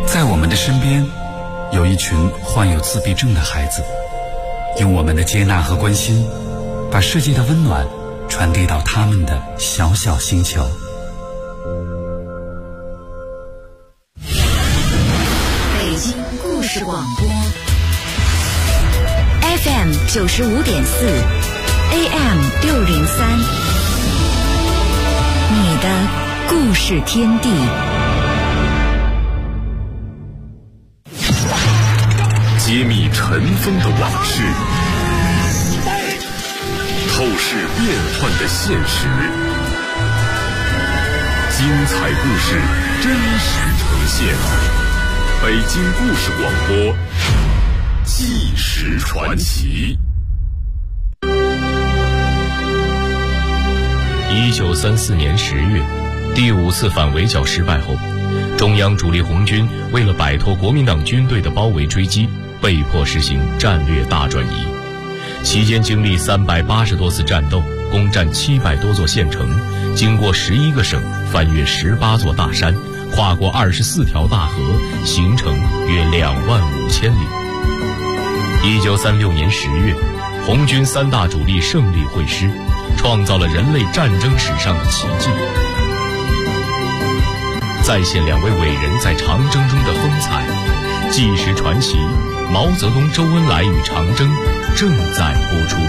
在我们的身边，有一群患有自闭症的孩子，用我们的接纳和关心，把世界的温暖传递到他们的小小星球。 北京故事广播 FM 95.4 AM 603，你的故事天地。 揭秘尘封的往事，透视变幻的现实，精彩故事真实呈现。北京故事广播，纪实传奇。 1934年10月，第5次反围剿失败后，中央主力红军为了摆脱国民党军队的包围追击，被迫实行战略大转移。期间经历380多次战斗，攻占700多座县城，经过11个省，翻越18座大山，跨过24条大河，行程约25000里。1936年10月，红军3大主力胜利会师，创造了人类战争史上的奇迹，再现2位伟人在长征中的风采。纪实传奇，毛泽东、周恩来与长征正在播出。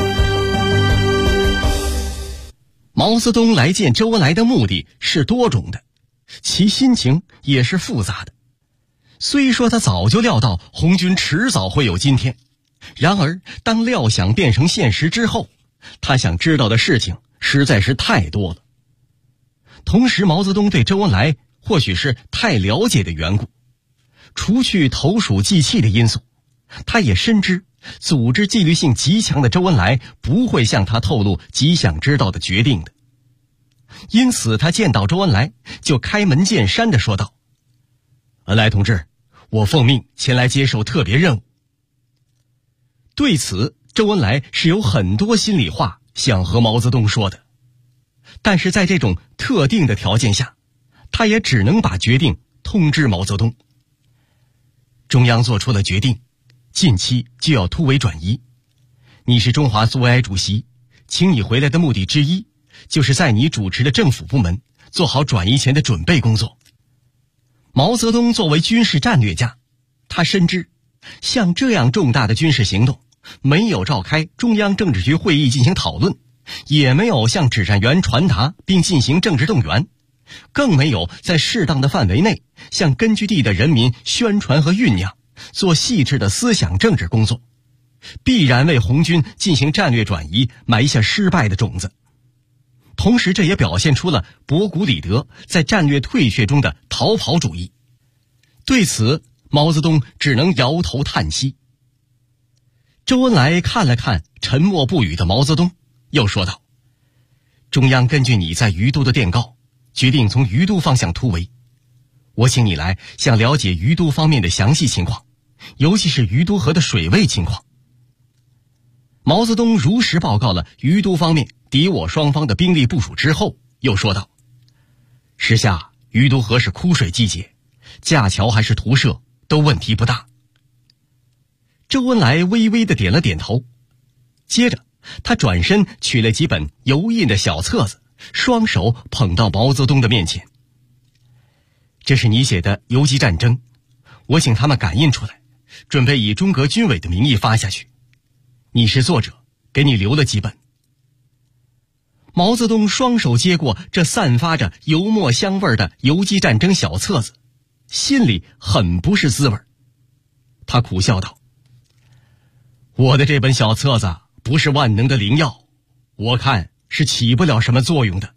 毛泽东来见周恩来的目的是多种的，其心情也是复杂的。虽说他早就料到红军迟早会有今天，然而当料想变成现实之后，他想知道的事情实在是太多了。同时毛泽东对周恩来或许是太了解的缘故，除去投鼠忌器的因素，他也深知组织纪律性极强的周恩来不会向他透露极想知道的决定的。因此他见到周恩来就开门见山地说道：恩来同志，我奉命前来接受特别任务。对此周恩来是有很多心里话想和毛泽东说的，但是在这种特定的条件下，他也只能把决定通知毛泽东。中央做出了决定，近期就要突围转移。你是中华苏维埃主席，请你回来的目的之一，就是在你主持的政府部门做好转移前的准备工作。毛泽东作为军事战略家，他深知像这样重大的军事行动，没有召开中央政治局会议进行讨论，也没有向指战员传达并进行政治动员，更没有在适当的范围内向根据地的人民宣传和酝酿，做细致的思想政治工作，必然为红军进行战略转移埋下失败的种子。同时这也表现出了博古里德在战略退却中的逃跑主义。对此毛泽东只能摇头叹息。周恩来看了看沉默不语的毛泽东，又说道：中央根据你在于都的电告，决定从于都方向突围。我请你来想了解于都方面的详细情况，尤其是于都河的水位情况。毛泽东如实报告了于都方面敌我双方的兵力部署之后，又说道：时下于都河是枯水季节，架桥还是涂设都问题不大。周恩来微微地点了点头，接着他转身取了几本油印的小册子，双手捧到毛泽东的面前。这是你写的游击战争，我请他们赶印出来，准备以中革军委的名义发下去。你是作者，给你留了几本。毛泽东双手接过这散发着油墨香味的游击战争小册子，心里很不是滋味。他苦笑道：我的这本小册子不是万能的灵药，我看是起不了什么作用的。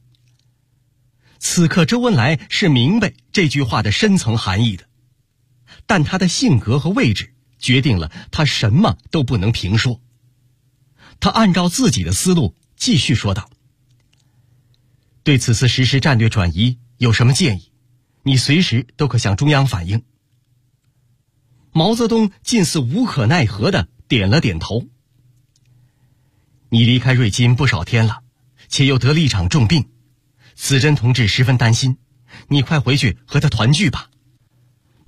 此刻周恩来是明白这句话的深层含义的，但他的性格和位置决定了他什么都不能评说。他按照自己的思路继续说道：对此次实施战略转移有什么建议，你随时都可向中央反映。毛泽东近似无可奈何地点了点头。你离开瑞金不少天了，且又得了一场重病，子珍同志十分担心，你快回去和他团聚吧。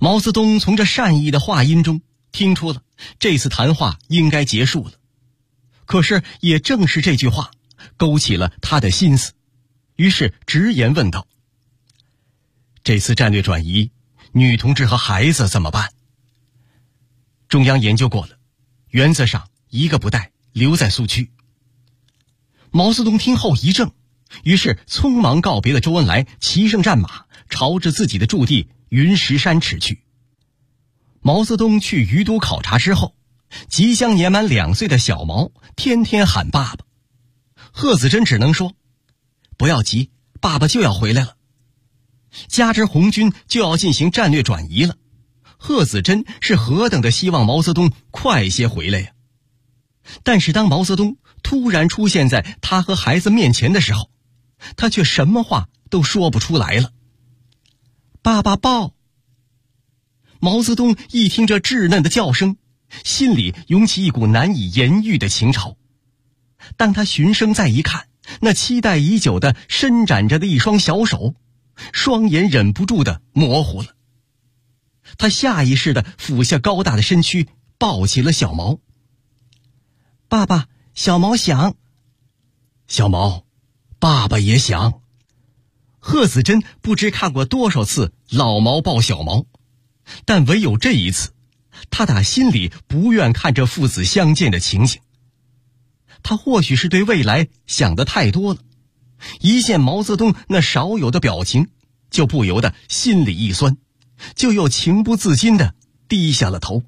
毛泽东从这善意的话音中听出了这次谈话应该结束了，可是也正是这句话勾起了他的心思，于是直言问道：这次战略转移，女同志和孩子怎么办？中央研究过了，原则上一个不带，留在苏区。毛泽东听后一怔，于是匆忙告别了周恩来，骑上战马，朝着自己的驻地云石山驰去。毛泽东去余都考察之后，即将年满2岁的小毛天天喊爸爸，贺子珍只能说：不要急，爸爸就要回来了。加之红军就要进行战略转移了，贺子珍是何等的希望毛泽东快些回来呀！但是当毛泽东突然出现在他和孩子面前的时候，他却什么话都说不出来了。爸爸抱！毛泽东一听这稚嫩的叫声，心里涌起一股难以言喻的情潮。当他循声再一看，那期待已久的伸展着的一双小手，双眼忍不住的模糊了。他下意识地俯下高大的身躯，抱起了小毛。爸爸，小毛想。小毛，爸爸也想。贺子珍不知看过多少次老毛抱小毛，但唯有这一次，他打心里不愿看这父子相见的情景。他或许是对未来想得太多了，一见毛泽东那少有的表情，就不由得心里一酸，就又情不自禁地低下了头。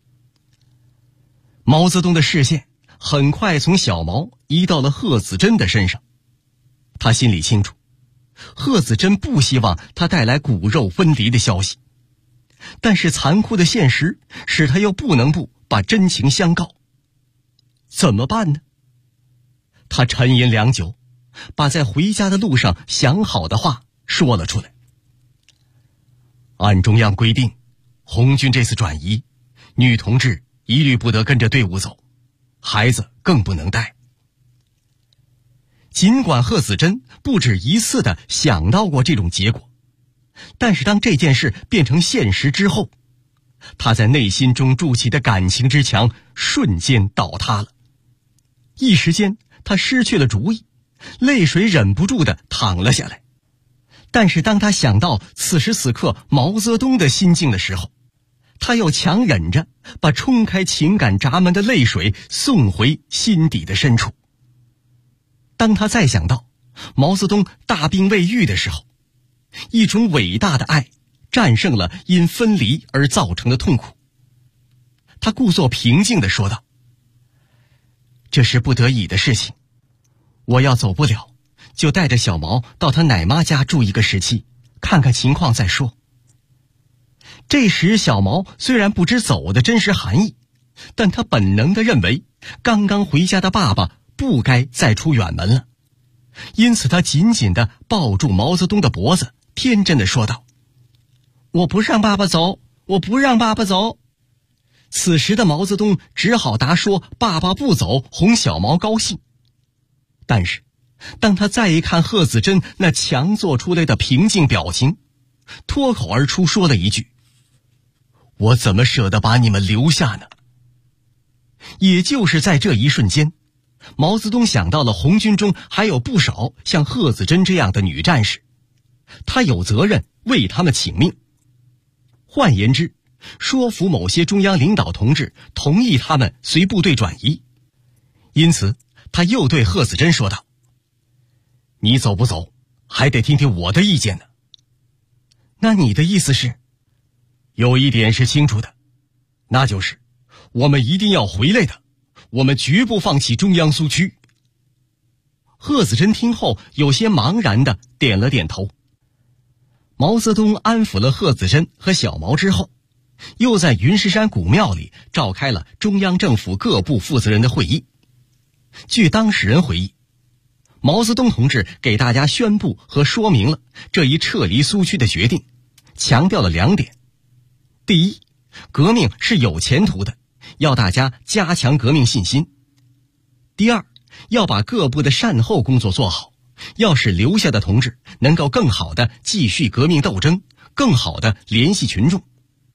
毛泽东的视线很快从小毛移到了贺子珍的身上，他心里清楚，贺子珍不希望他带来骨肉分离的消息，但是残酷的现实使他又不能不把真情相告。怎么办呢？他沉吟良久，把在回家的路上想好的话说了出来。按中央规定，红军这次转移，女同志一律不得跟着队伍走，孩子更不能带。尽管贺子珍不止一次地想到过这种结果，但是当这件事变成现实之后，他在内心中筑起的感情之墙瞬间倒塌了。一时间他失去了主意，泪水忍不住地淌了下来。但是当他想到此时此刻毛泽东的心境的时候，他又强忍着把冲开情感闸门的泪水送回心底的深处。当他再想到毛泽东大病未愈的时候，一种伟大的爱战胜了因分离而造成的痛苦。他故作平静地说道：这是不得已的事情，我要走不了，就带着小毛到他奶妈家住一个时期，看看情况再说。这时小毛虽然不知走的真实含义，但他本能地认为刚刚回家的爸爸不该再出远门了，因此他紧紧地抱住毛泽东的脖子，天真地说道：我不让爸爸走，我不让爸爸走。此时的毛泽东只好答说爸爸不走，哄小毛高兴。但是当他再一看贺子珍那强做出来的平静表情，脱口而出说了一句：我怎么舍得把你们留下呢？也就是在这一瞬间，毛泽东想到了红军中还有不少像贺子珍这样的女战士，他有责任为他们请命。换言之，说服某些中央领导同志同意他们随部队转移。因此他又对贺子珍说道：你走不走还得听听我的意见呢。那你的意思是？有一点是清楚的，那就是我们一定要回来的，我们绝不放弃中央苏区。贺子珍听后有些茫然地点了点头。毛泽东安抚了贺子珍和小毛之后，又在云石山古庙里召开了中央政府各部负责人的会议。据当事人回忆，毛泽东同志给大家宣布和说明了这一撤离苏区的决定，强调了2点。第一，革命是有前途的，要大家加强革命信心。第二，要把各部的善后工作做好，要使留下的同志能够更好地继续革命斗争，更好地联系群众，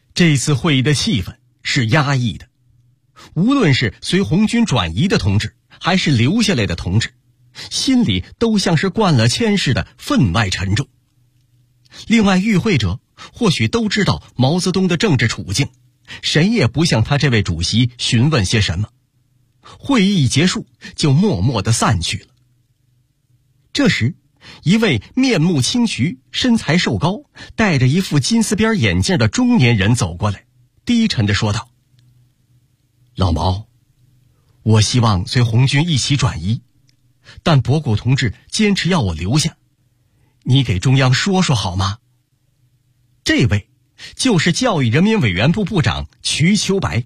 这次会议的气氛是压抑的，无论是随红军转移的同志，还是留下来的同志，心里都像是灌了铅似的分外沉重。另外，与会者或许都知道毛泽东的政治处境，谁也不向他这位主席询问些什么。会议一结束，就默默地散去了。这时，一位面目清癯、身材瘦高、戴着一副金丝边眼镜的中年人走过来，低沉地说道：“老毛，我希望随红军一起转移，但博古同志坚持要我留下，你给中央说说好吗？”这位就是教育人民委员部部长瞿秋白。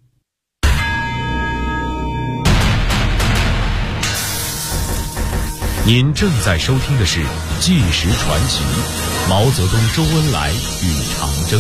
您正在收听的是《纪实传奇》，毛泽东、周恩来与长征。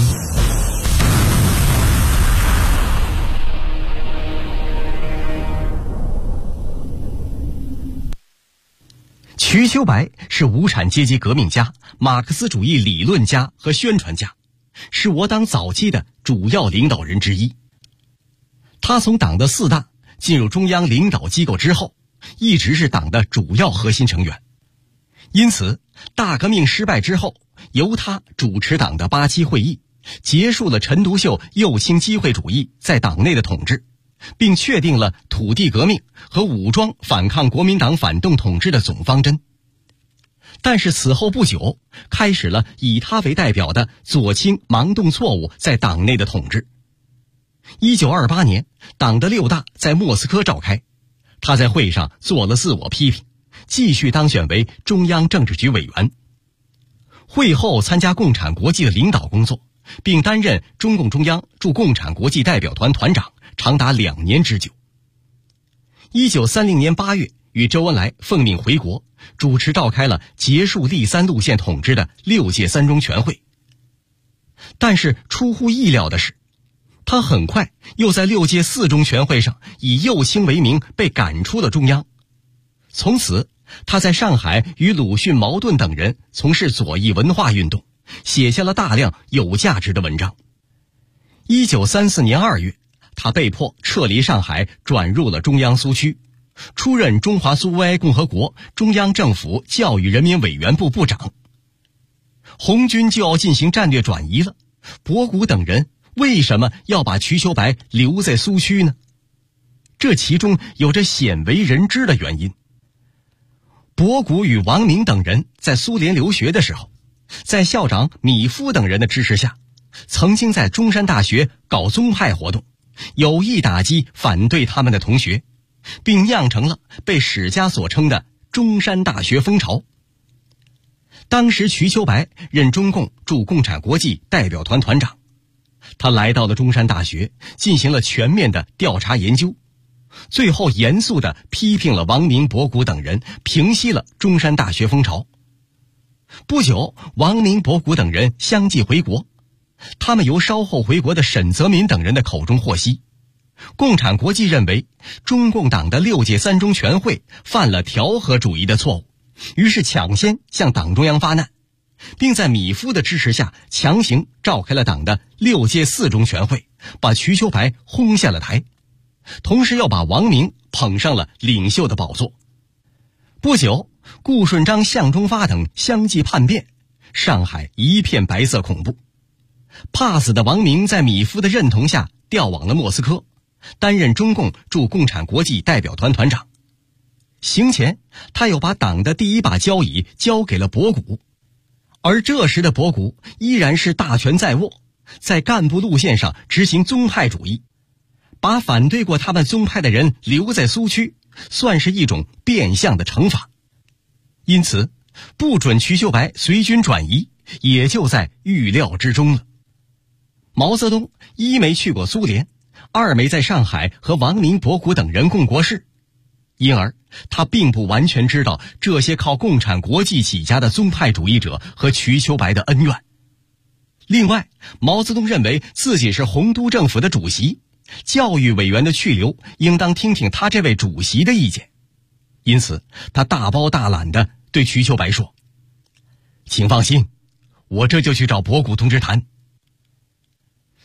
瞿秋白是无产阶级革命家、马克思主义理论家和宣传家，是我党早期的主要领导人之一。他从党的4大进入中央领导机构之后，一直是党的主要核心成员。因此，大革命失败之后，由他主持党的8期会议，结束了陈独秀右倾机会主义在党内的统治，并确定了土地革命和武装反抗国民党反动统治的总方针。但是此后不久，开始了以他为代表的左倾盲动错误在党内的统治。1928年，党的6大在莫斯科召开，他在会上做了自我批评，继续当选为中央政治局委员。会后参加共产国际的领导工作，并担任中共中央驻共产国际代表团团长，长达2年之久。1930年8月，与周恩来奉命回国，主持召开了结束第3路线统治的6届3中全会。但是出乎意料的是，他很快又在6届4中全会上以右倾为名被赶出了中央。从此，他在上海与鲁迅、茅盾等人从事左翼文化运动，写下了大量有价值的文章。1934年2月，他被迫撤离上海，转入了中央苏区，出任中华苏维埃共和国中央政府教育人民委员部部长。红军就要进行战略转移了，博古等人为什么要把瞿秋白留在苏区呢？这其中有着鲜为人知的原因。博古与王明等人在苏联留学的时候，在校长米夫等人的支持下，曾经在中山大学搞宗派活动，有意打击反对他们的同学，并酿成了被史家所称的中山大学风潮。当时瞿秋白任中共驻共产国际代表团团长，他来到了中山大学，进行了全面的调查研究，最后严肃地批评了王明、博古等人，平息了中山大学风潮。不久，王明、博古等人相继回国，他们由稍后回国的沈泽民等人的口中获悉，共产国际认为中共党的6届3中全会犯了调和主义的错误，于是抢先向党中央发难，并在米夫的支持下强行召开了党的6届4中全会，把瞿秋白轰下了台，同时要把王明捧上了领袖的宝座。不久，顾顺章、向忠发等相继叛变，上海一片白色恐怖。怕死的王明在米夫的认同下调往了莫斯科，担任中共驻共产国际代表团团长。行前，他又把党的第一把交椅交给了博古，而这时的博古依然是大权在握，在干部路线上执行宗派主义，把反对过他们宗派的人留在苏区，算是一种变相的惩罚。因此，不准瞿秋白随军转移，也就在预料之中了。毛泽东一没去过苏联，二没在上海和王明、博古等人共过事，因而他并不完全知道这些靠共产国际起家的宗派主义者和瞿秋白的恩怨。另外，毛泽东认为自己是洪都政府的主席，教育委员的去留应当听听他这位主席的意见，因此他大包大揽地对瞿秋白说：“请放心，我这就去找博古同志谈。”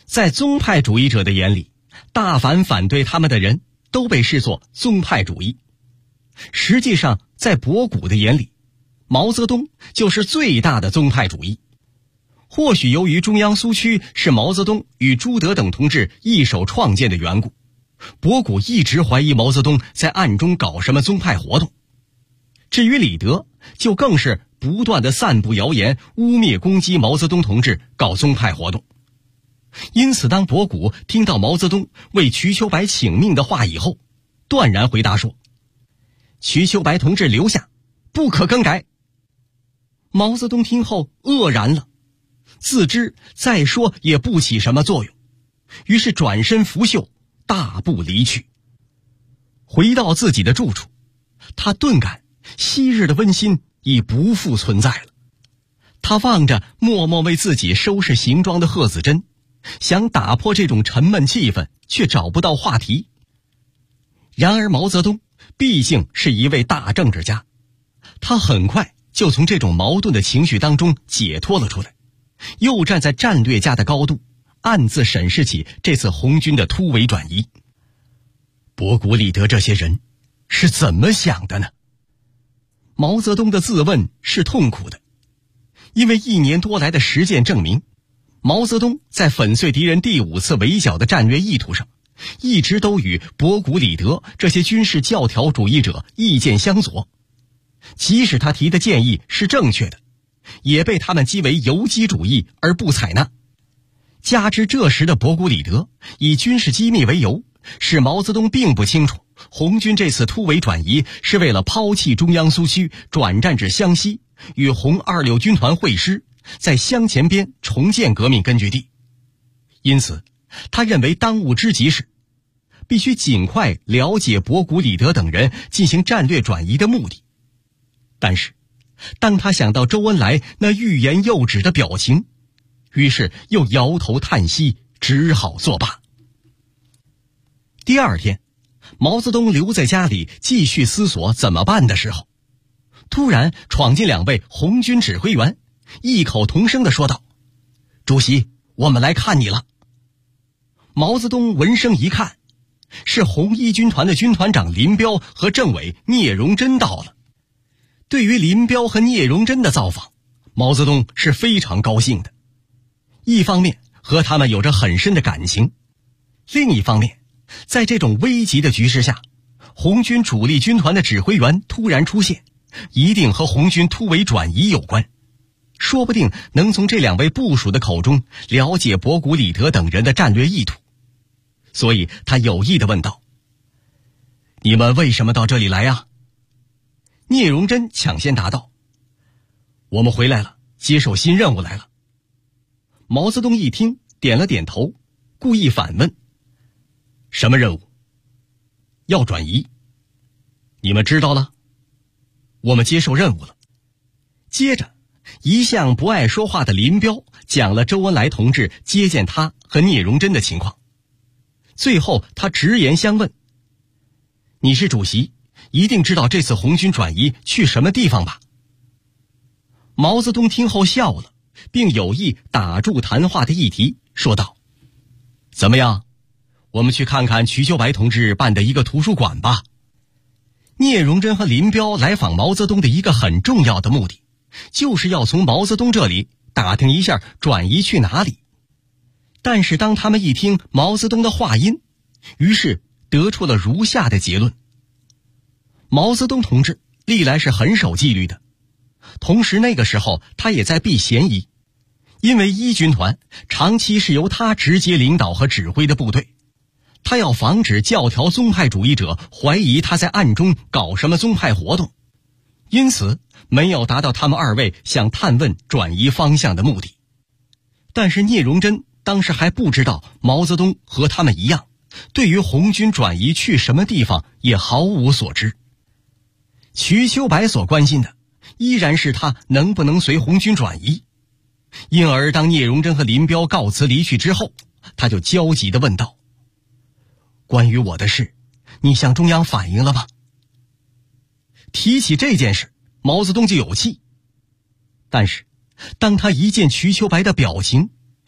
在宗派主义者的眼里，大凡反对他们的人都被视作宗派主义。实际上，在博古的眼里，毛泽东就是最大的宗派主义。或许由于中央苏区是毛泽东与朱德等同志一手创建的缘故，博古一直怀疑毛泽东在暗中搞什么宗派活动。至于李德，就更是不断地散布谣言，污蔑攻击毛泽东同志搞宗派活动。因此当博古听到毛泽东为瞿秋白请命的话以后，断然回答说：瞿秋白同志留下，不可更改。毛泽东听后愕然了，自知再说也不起什么作用，于是转身拂袖，大步离去。回到自己的住处，他顿感昔日的温馨已不复存在了。他望着默默为自己收拾行装的贺子珍，想打破这种沉闷气氛，却找不到话题。然而毛泽东毕竟是一位大政治家，他很快就从这种矛盾的情绪当中解脱了出来，又站在战略家的高度，暗自审视起这次红军的突围转移。博古、李德这些人是怎么想的呢？毛泽东的自问是痛苦的，因为1年多来的实践证明，毛泽东在粉碎敌人第5次围剿的战略意图上，一直都与博古、李德这些军事教条主义者意见相左。即使他提的建议是正确的，也被他们讥为游击主义而不采纳。加之这时的博古、李德以军事机密为由，使毛泽东并不清楚红军这次突围转移是为了抛弃中央苏区，转战至湘西，与红26军团会师，在湘前边重建革命根据地。因此他认为当务之急是必须尽快了解博古、李德等人进行战略转移的目的。但是当他想到周恩来那欲言又止的表情，于是又摇头叹息，只好作罢。第二天，毛泽东留在家里继续思索怎么办的时候，突然闯进2位红军指挥员，异口同声地说道：主席，我们来看你了。毛泽东闻声一看，是红一军团的军团长林彪和政委聂荣臻到了。对于林彪和聂荣臻的造访，毛泽东是非常高兴的。一方面和他们有着很深的感情，另一方面在这种危急的局势下，红军主力军团的指挥员突然出现，一定和红军突围转移有关，说不定能从这2位部属的口中了解博古、李德等人的战略意图。所以他有意地问道：你们为什么到这里来呀？聂荣臻抢先答道：我们回来了，接受新任务来了。毛泽东一听，点了点头，故意反问：什么任务？要转移。你们知道了？我们接受任务了。接着一向不爱说话的林彪讲了周恩来同志接见他和聂荣臻的情况。最后他直言相问：你是主席，一定知道这次红军转移去什么地方吧？毛泽东听后笑了，并有意打住谈话的议题，说道：怎么样，我们去看看瞿秋白同志办的一个图书馆吧。聂荣臻和林彪来访毛泽东的一个很重要的目的，就是要从毛泽东这里打听一下转移去哪里。但是当他们一听毛泽东的话音，于是得出了如下的结论：毛泽东同志历来是很守纪律的，同时那个时候他也在避嫌疑，因为一军团长期是由他直接领导和指挥的部队，他要防止教条宗派主义者怀疑他在暗中搞什么宗派活动，因此没有达到他们2位想探问转移方向的目的。但是聂荣臻当时还不知道毛泽东和他们一样，对于红军转移去什么地方也毫无所知。瞿秋白所关心的依然是他能不能随红军转移，因而当聂荣臻和林彪告辞离去之后，他就焦急地问道：关于我的事，你向中央反映了吗？提起这件事，毛泽东就有气，但是当他一见瞿秋白的表情，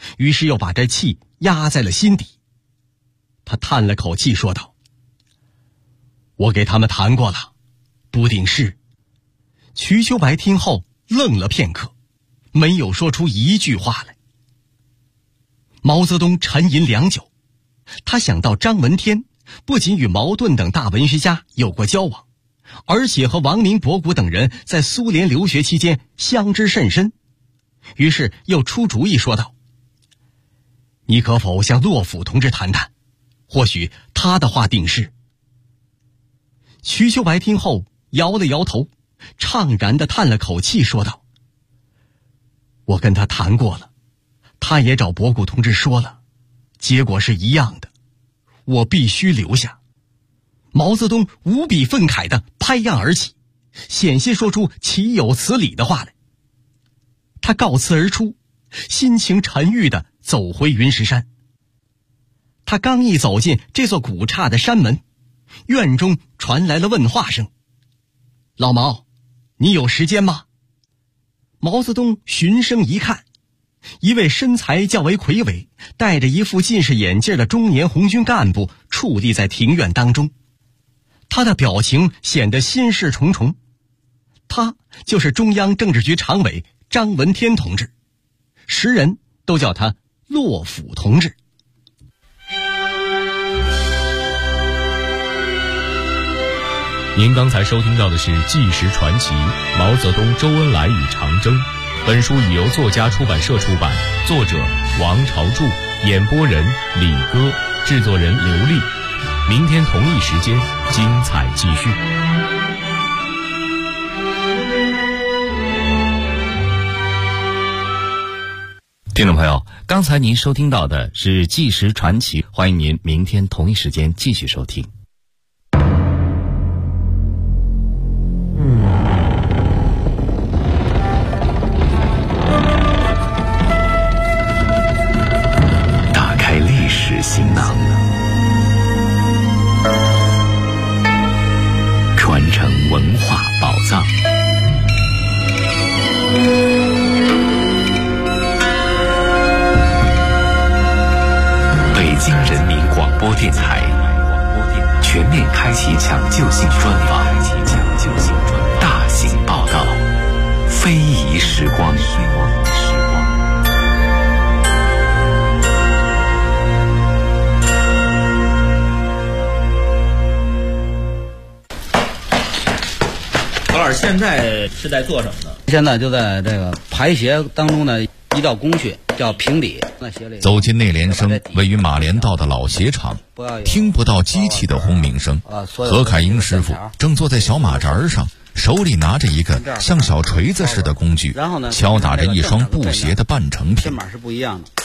于是又把这气压在了心底。他叹了口气说道：我给他们谈过了，不顶事。瞿秋白听后愣了片刻，没有说出一句话来。毛泽东沉吟良久，他想到张闻天不仅与茅盾等大文学家有过交往，而且和王宁、博古等人在苏联留学期间相知甚深，于是又出主意说道：你可否向骆甫同志谈谈，或许他的话定是。瞿秋白听后摇了摇头，怅然地叹了口气说道：我跟他谈过了，他也找博古同志说了，结果是一样的，我必须留下。毛泽东无比愤慨地拍案而起，险些说出岂有此理的话来。他告辞而出，心情沉郁地走回云石山。他刚一走进这座古刹的山门，院中传来了问话声：老毛，你有时间吗？毛泽东循声一看，一位身材较为魁伟、戴着一副近视眼镜的中年红军干部矗立在庭院当中，他的表情显得心事重重。他就是中央政治局常委张闻天同志，时人都叫他骆甫同志。 您刚才收听到的是《纪实传奇：毛泽东、周恩来与长征》。本书已由作家出版社出版，作者王朝柱，演播人李戈，制作人刘丽。明天同一时间，精彩继续。 听众朋友，刚才您收听到的是《纪实传奇》，欢迎您明天同一时间继续收听。 打开历史行囊，传承文化宝藏。北京人民广播电台全面开启抢救性专访，大型报道，非遗时光。 何老师现在是在做什么呢？ 现在就在这个排协当中的一道工序叫平底。 走进内联升位于马连道的老鞋厂，听不到机器的轰鸣声。何凯英师傅正坐在小马扎上，手里拿着一个像小锤子似的工具，敲打着一双布鞋的半成品。 这码是不一样的，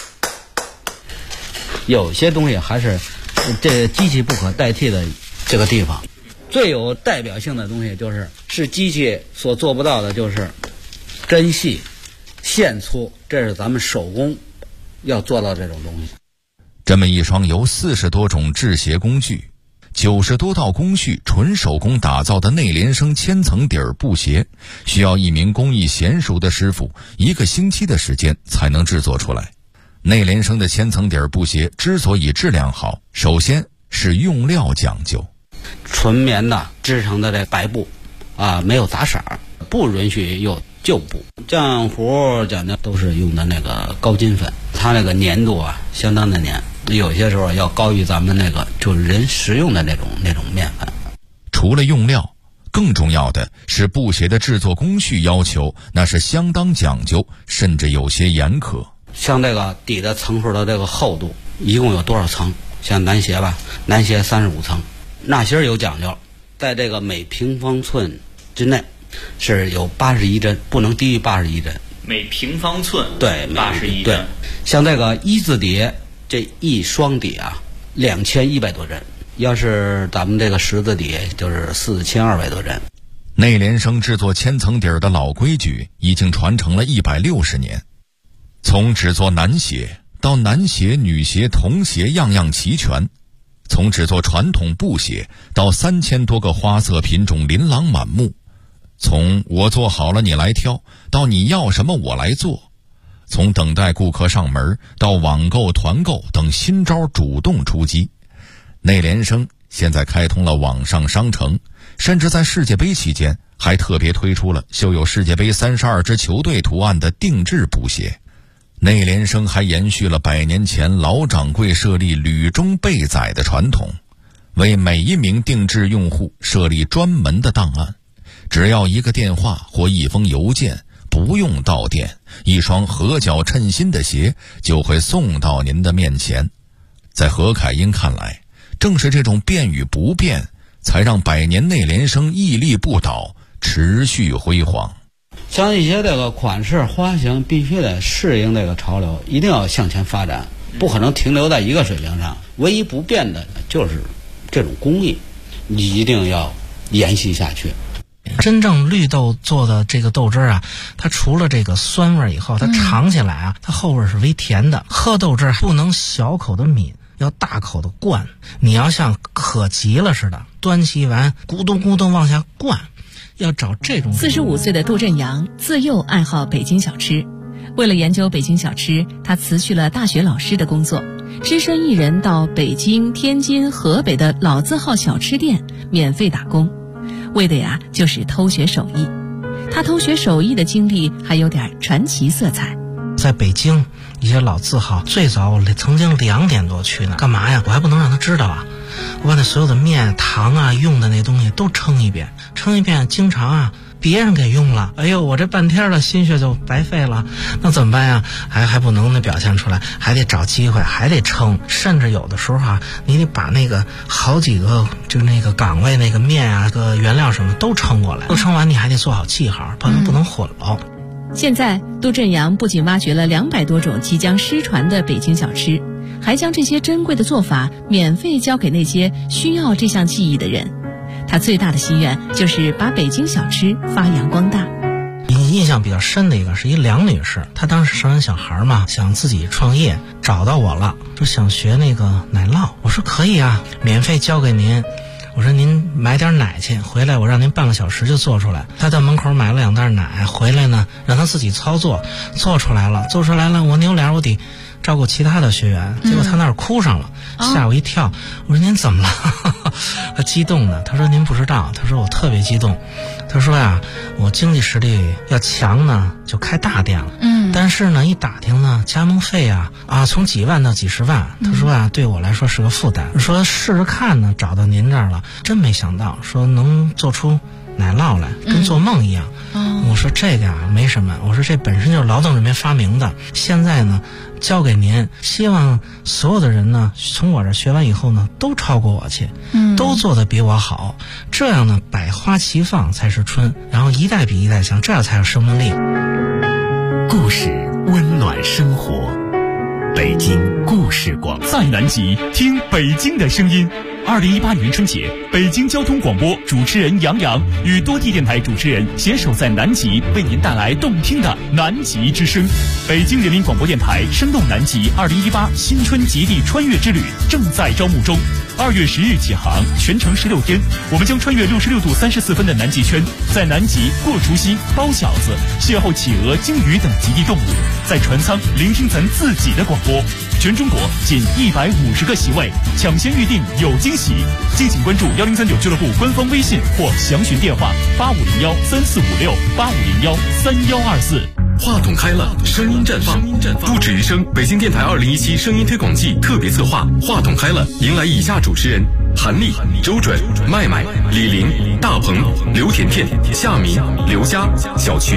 有些东西还是这机器不可代替的这个地方。最有代表性的东西是机器所做不到的，就是针细线粗，这是咱们手工要做到这种东西。 这么一双由40多种制鞋工具、90多道工序纯手工打造的内联升千层底儿布鞋，需要一名工艺娴熟的师傅1个星期的时间才能制作出来。内联升的千层底儿布鞋之所以质量好，首先是用料讲究。 纯棉的织成的这白布没有杂色，不允许有旧布。浆糊讲究都是用的那个高筋粉，它那个粘度相当的粘，有些时候要高于咱们那个就是人食用的那种面粉。 除了用料，更重要的是布鞋的制作工序要求，那是相当讲究，甚至有些严苛。 像这个底的层数的这个厚度一共有多少层？像男鞋男鞋35层。纳鞋有讲究，在这个每平方寸之内是有81针，不能低于81针。 每平方寸对 81针。 对，像这个一字底，这一双底2100多针，要是咱们这个十字底就是4200多针。 内联升制作千层底儿的老规矩已经传承了160年，从制作男鞋到男鞋、女鞋、童鞋样样齐全。从制作传统布鞋到3000多个花色品种琳琅满目，从我做好了你来挑到你要什么我来做， 从等待顾客上门到网购、团购等新招主动出击。内联升现在开通了网上商城，甚至在世界杯期间还特别推出了绣有世界杯32支球队图案的定制布鞋。内联升还延续了100年前老掌柜设立履中备载的传统，为每一名定制用户设立专门的档案，只要一个电话或一封邮件，不用到店，一双合脚称心的鞋就会送到您的面前。在何凯英看来，正是这种变与不变，才让100年内联升屹立不倒，持续辉煌。 像一些这个款式花型必须得适应这个潮流，一定要向前发展，不可能停留在一个水平上。唯一不变的就是这种工艺，你一定要延续下去。 真正绿豆做的这个豆汁啊，它除了这个酸味以后，它尝起来啊，它后味是微甜的。喝豆汁不能小口的抿，要大口的灌，你要像渴急了似的，端起碗咕咚咕咚往下灌，要找这种。 45岁的杜振阳自幼爱好北京小吃，为了研究北京小吃，他辞去了大学老师的工作，只身一人到北京、天津、河北的老字号小吃店免费打工，为的呀就是偷学手艺。他偷学手艺的经历还有点传奇色彩。 在北京一些老字号，最早我曾经2点多去呢，干嘛呀？我还不能让他知道啊！我把那所有的面、糖啊、用的那东西都称一遍，经常啊别人给用了，哎呦，我这半天的心血就白费了，那怎么办呀？还不能表现出来，还得找机会，还得称，甚至有的时候啊，你得把那个好几个就那个岗位那个面啊、个原料什么都称过来，都称完你还得做好记号，不能混了。 现在杜振阳不仅挖掘了200多种即将失传的北京小吃，还将这些珍贵的做法免费交给那些需要这项技艺的人。他最大的心愿就是把北京小吃发扬光大。 印象比较深的一个是一梁女士，她当时生完小孩嘛，想自己创业，找到我了，说想学那个奶酪。我说可以啊，免费交给您。我说您买点奶去，回来我让您半个小时就做出来。他到门口买了2袋奶，回来呢让他自己操作，做出来了，我扭脸我得照顾其他的学员，结果他那儿哭上了，吓我一跳。我说您怎么了？他激动的，他说您不知道，他说我特别激动，他说呀，我经济实力要强呢就开大店了，但是呢一打听呢加盟费啊从几万到几十万，他说啊对我来说是个负担，说试试看呢，找到您这儿了，真没想到说能做出奶酪来，跟做梦一样。我说这个呀没什么，我说这本身就是劳动人民发明的，现在呢交给您，希望所有的人呢从我这学完以后呢都超过我去，都做得比我好，这样呢百花齐放才是春，然后一代比一代强，这样才有生命力。 故事温暖生活，北京故事广播， 在南极听北京的声音。2018年春节，北京交通广播主持人杨洋与多地电台主持人携手在南极，为您带来动听的南极之声。北京人民广播电台生动南极2018新春极地穿越之旅正在招募中，2月10日起航，全程16天，我们将穿越66度34分的南极圈，在南极过除夕、包饺子、邂逅企鹅、鲸鱼等极地动物，在船舱聆听咱自己的广播。全中国仅150个席位，抢先预定有惊喜。敬请关注1039俱乐部官方微信或详询电话8501-3456、8501-3124。 话筒开了，声音绽放。不止一声，北京电台2017声音推广季特别策划话筒开了，迎来以下主持人：韩丽、周准、麦麦、李林、大鹏、刘甜甜、夏明、刘佳、小曲。